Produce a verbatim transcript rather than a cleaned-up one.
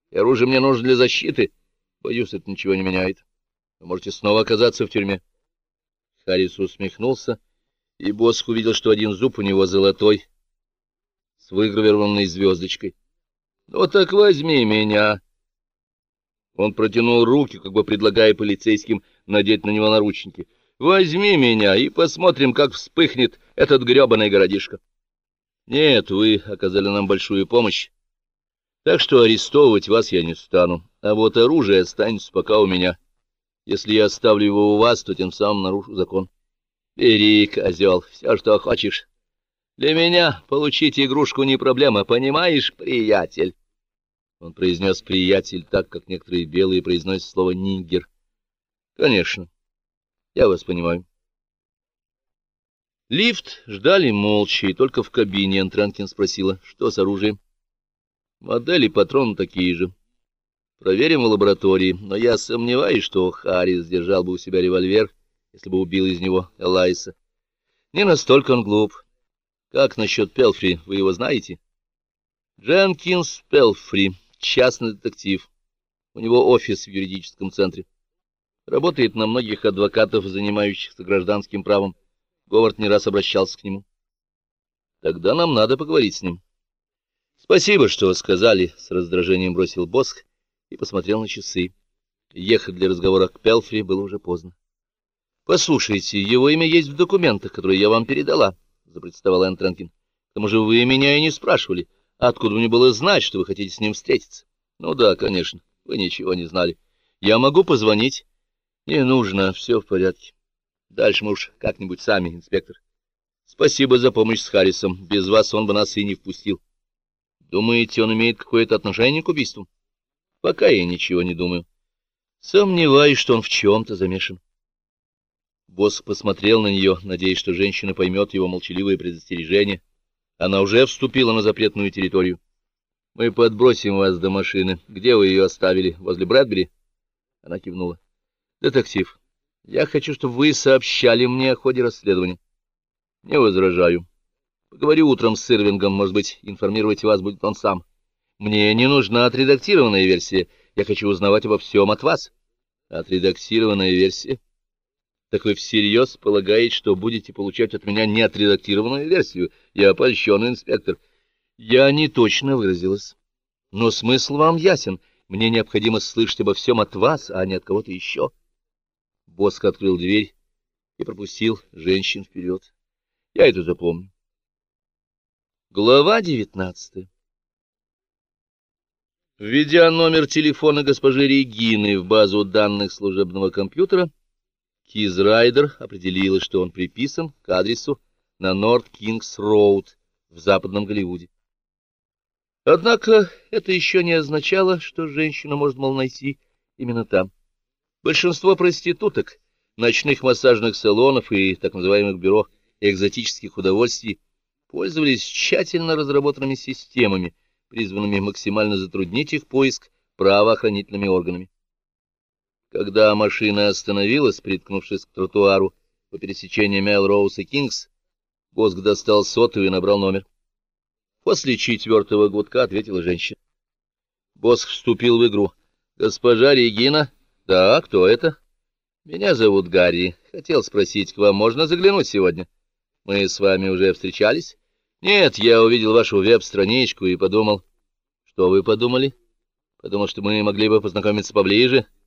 и оружие мне нужно для защиты. Боюсь, это ничего не меняет. Вы можете снова оказаться в тюрьме. Харрис усмехнулся, и Босх увидел, что один зуб у него золотой, с выгравированной звездочкой. — Ну так возьми меня. Он протянул руки, как бы предлагая полицейским надеть на него наручники. — Возьми меня, и посмотрим, как вспыхнет этот гребаный городишко. — Нет, вы оказали нам большую помощь, так что арестовывать вас я не стану, а вот оружие останется пока у меня. Если я оставлю его у вас, то тем самым нарушу закон. Бери, козел, все, что хочешь. Для меня получить игрушку не проблема, понимаешь, приятель? Он произнес «приятель» так, как некоторые белые произносят слово «нигер». Конечно, я вас понимаю. Лифт ждали молча, и только в кабине Энтранкин спросила, что с оружием. Модели патронов такие же. Проверим в лаборатории, но я сомневаюсь, что Харрис держал бы у себя револьвер, если бы убил из него Элайса. Не настолько он глуп. Как насчет Пелфри, вы его знаете? Дженкинс Пелфри, частный детектив. У него офис в юридическом центре. Работает на многих адвокатов, занимающихся гражданским правом. Говард не раз обращался к нему. Тогда нам надо поговорить с ним. Спасибо, что сказали, — с раздражением бросил Босх и посмотрел на часы. Ехать для разговора к Пелфри было уже поздно. — Послушайте, его имя есть в документах, которые я вам передала, — запротестовал Энтранкин. — К тому же вы меня и не спрашивали, откуда мне было знать, что вы хотите с ним встретиться. — Ну да, конечно, вы ничего не знали. Я могу позвонить? — Не нужно, все в порядке. Дальше мы уж как-нибудь сами, инспектор. Спасибо за помощь с Харрисом. Без вас он бы нас и не впустил. Думаете, он имеет какое-то отношение к убийству? Пока я ничего не думаю. Сомневаюсь, что он в чем-то замешан. Босх посмотрел на нее, надеясь, что женщина поймет его молчаливое предостережение. Она уже вступила на запретную территорию. Мы подбросим вас до машины. Где вы ее оставили? Возле Брэдбери? Она кивнула. Детектив, я хочу, чтобы вы сообщали мне о ходе расследования. Не возражаю. Поговорю утром с Ирвингом, может быть, информировать вас будет он сам. Мне не нужна отредактированная версия. Я хочу узнавать обо всем от вас. Отредактированная версия? Так вы всерьез полагаете, что будете получать от меня неотредактированную версию? Я польщен, инспектор. Я не точно выразилась. Но смысл вам ясен. Мне необходимо слышать обо всем от вас, а не от кого-то еще. Босх открыл дверь и пропустил женщин вперед. Я это запомню. Глава девятнадцатая. Введя номер телефона госпожи Регины в базу данных служебного компьютера, Кизрайдер определила, что он приписан к адресу на Норт-Кингс-Роуд в Западном Голливуде. Однако это еще не означало, что женщину можно, мол, найти именно там. Большинство проституток, ночных массажных салонов и так называемых бюро экзотических удовольствий пользовались тщательно разработанными системами, призванными максимально затруднить их поиск правоохранительными органами. Когда машина остановилась, приткнувшись к тротуару по пересечению Мелроуз и Кингс, Босх достал сотовый и набрал номер. После четвертого гудка ответила женщина. Босх вступил в игру. «Госпожа Регина?» «Да, кто это?» «Меня зовут Гарри. Хотел спросить, к вам можно заглянуть сегодня? Мы с вами уже встречались?» «Нет, я увидел вашу веб-страничку и подумал...» «Что вы подумали?» «Подумал, что мы могли бы познакомиться поближе».